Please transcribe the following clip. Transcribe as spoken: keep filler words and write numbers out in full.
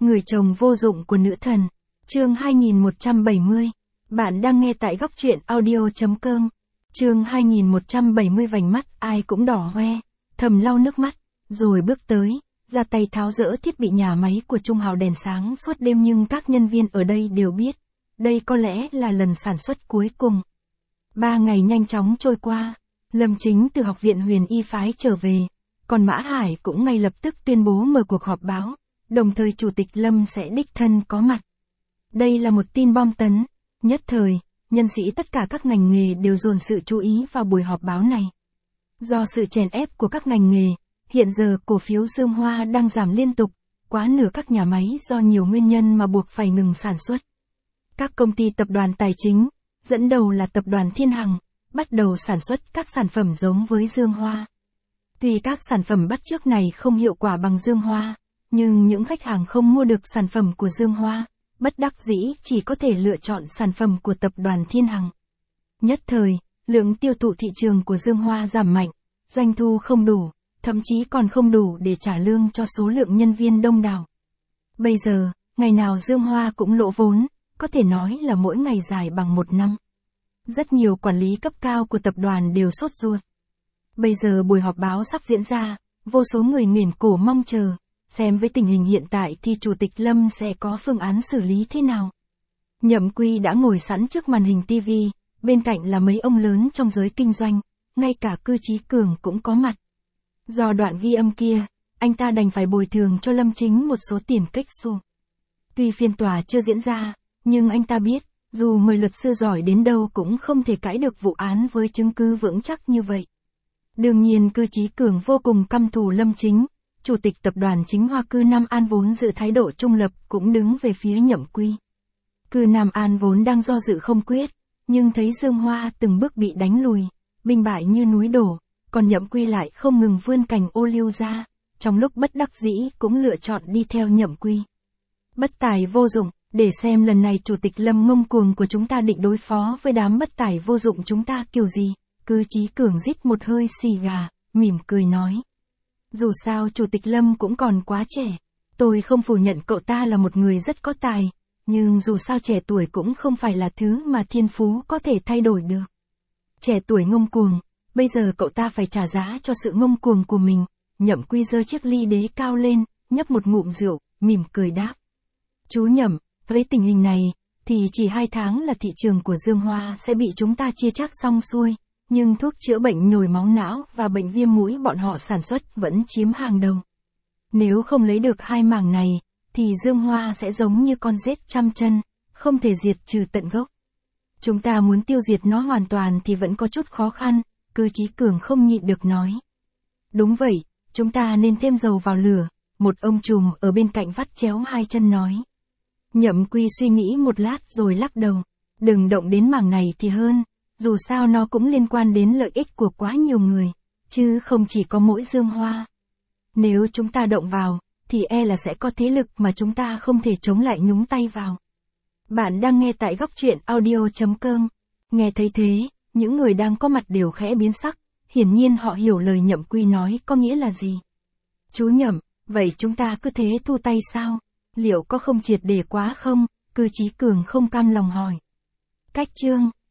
Người chồng vô dụng của nữ thần. Chương hai nghìn một trăm bảy mươi. Bạn đang nghe tại góc truyện audio chấm com. Chương hai nghìn một trăm bảy mươi. Vành mắt ai cũng đỏ hoe, thầm lau nước mắt, rồi bước tới, ra tay tháo dỡ thiết bị nhà máy của Trung Hào đèn sáng suốt đêm, nhưng các nhân viên ở đây đều biết, đây có lẽ là lần sản xuất cuối cùng. Ba ngày nhanh chóng trôi qua, Lâm Chính từ học viện Huyền Y phái trở về, còn Mã Hải cũng ngay lập tức tuyên bố mở cuộc họp báo, đồng thời Chủ tịch Lâm sẽ đích thân có mặt. Đây là một tin bom tấn, nhất thời, nhân sĩ tất cả các ngành nghề đều dồn sự chú ý vào buổi họp báo này. Do sự chèn ép của các ngành nghề, hiện giờ cổ phiếu Dương Hoa đang giảm liên tục, quá nửa các nhà máy do nhiều nguyên nhân mà buộc phải ngừng sản xuất. Các công ty tập đoàn tài chính, dẫn đầu là tập đoàn Thiên Hằng, bắt đầu sản xuất các sản phẩm giống với Dương Hoa. Tuy các sản phẩm bắt chước này không hiệu quả bằng Dương Hoa, nhưng những khách hàng không mua được sản phẩm của Dương Hoa, bất đắc dĩ chỉ có thể lựa chọn sản phẩm của tập đoàn Thiên Hằng. Nhất thời, lượng tiêu thụ thị trường của Dương Hoa giảm mạnh, doanh thu không đủ, thậm chí còn không đủ để trả lương cho số lượng nhân viên đông đảo. Bây giờ, ngày nào Dương Hoa cũng lỗ vốn, có thể nói là mỗi ngày dài bằng một năm. Rất nhiều quản lý cấp cao của tập đoàn đều sốt ruột. Bây giờ buổi họp báo sắp diễn ra, vô số người nghiền cổ mong chờ, xem với tình hình hiện tại thì Chủ tịch Lâm sẽ có phương án xử lý thế nào. Nhậm Quy đã ngồi sẵn trước màn hình ti vi, bên cạnh là mấy ông lớn trong giới kinh doanh, ngay cả Cư Chí Cường cũng có mặt. Do đoạn ghi âm kia, anh ta đành phải bồi thường cho Lâm Chính một số tiền kích xù. Tuy phiên tòa chưa diễn ra, nhưng anh ta biết, dù mời luật sư giỏi đến đâu cũng không thể cãi được vụ án với chứng cứ vững chắc như vậy. Đương nhiên Cư Chí Cường vô cùng căm thù Lâm Chính, Chủ tịch tập đoàn Chính Hoa Cư Nam An vốn giữ thái độ trung lập cũng đứng về phía Nhậm Quy. Cư Nam An vốn đang do dự không quyết, nhưng thấy Dương Hoa từng bước bị đánh lùi, binh bại như núi đổ, còn Nhậm Quy lại không ngừng vươn cành ô liu ra, trong lúc bất đắc dĩ cũng lựa chọn đi theo Nhậm Quy. Bất tài vô dụng, để xem lần này Chủ tịch Lâm ngông cuồng của chúng ta định đối phó với đám bất tài vô dụng chúng ta kiểu gì. Cư Chí Cường rít một hơi xì gà, mỉm cười nói. Dù sao Chủ tịch Lâm cũng còn quá trẻ, tôi không phủ nhận cậu ta là một người rất có tài, nhưng dù sao trẻ tuổi cũng không phải là thứ mà thiên phú có thể thay đổi được. Trẻ tuổi ngông cuồng, bây giờ cậu ta phải trả giá cho sự ngông cuồng của mình. Nhậm Quy giơ chiếc ly đế cao lên, nhấp một ngụm rượu, mỉm cười đáp. Chú Nhậm, với tình hình này, thì chỉ hai tháng là thị trường của Dương Hoa sẽ bị chúng ta chia chắc xong xuôi, nhưng thuốc chữa bệnh nhồi máu não và bệnh viêm mũi bọn họ sản xuất vẫn chiếm hàng đầu. Nếu không lấy được hai mảng này, thì Dương Hoa sẽ giống như con rết trăm chân, không thể diệt trừ tận gốc. Chúng ta muốn tiêu diệt nó hoàn toàn thì vẫn có chút khó khăn, Cư Chí Cường không nhịn được nói. Đúng vậy, chúng ta nên thêm dầu vào lửa, một ông trùm ở bên cạnh vắt chéo hai chân nói. Nhậm Quy suy nghĩ một lát rồi lắc đầu, đừng động đến mảng này thì hơn, dù sao nó cũng liên quan đến lợi ích của quá nhiều người, chứ không chỉ có mỗi Dương Hoa. Nếu chúng ta động vào, thì e là sẽ có thế lực mà chúng ta không thể chống lại nhúng tay vào. Bạn đang nghe tại góc truyện audio chấm com. Nghe thấy thế, những người đang có mặt đều khẽ biến sắc, hiển nhiên họ hiểu lời Nhậm Quy nói có nghĩa là gì. Chú Nhậm, vậy chúng ta cứ thế thu tay sao? Liệu có không triệt để quá không? Cư Chí Cường không cam lòng hỏi. Cách chương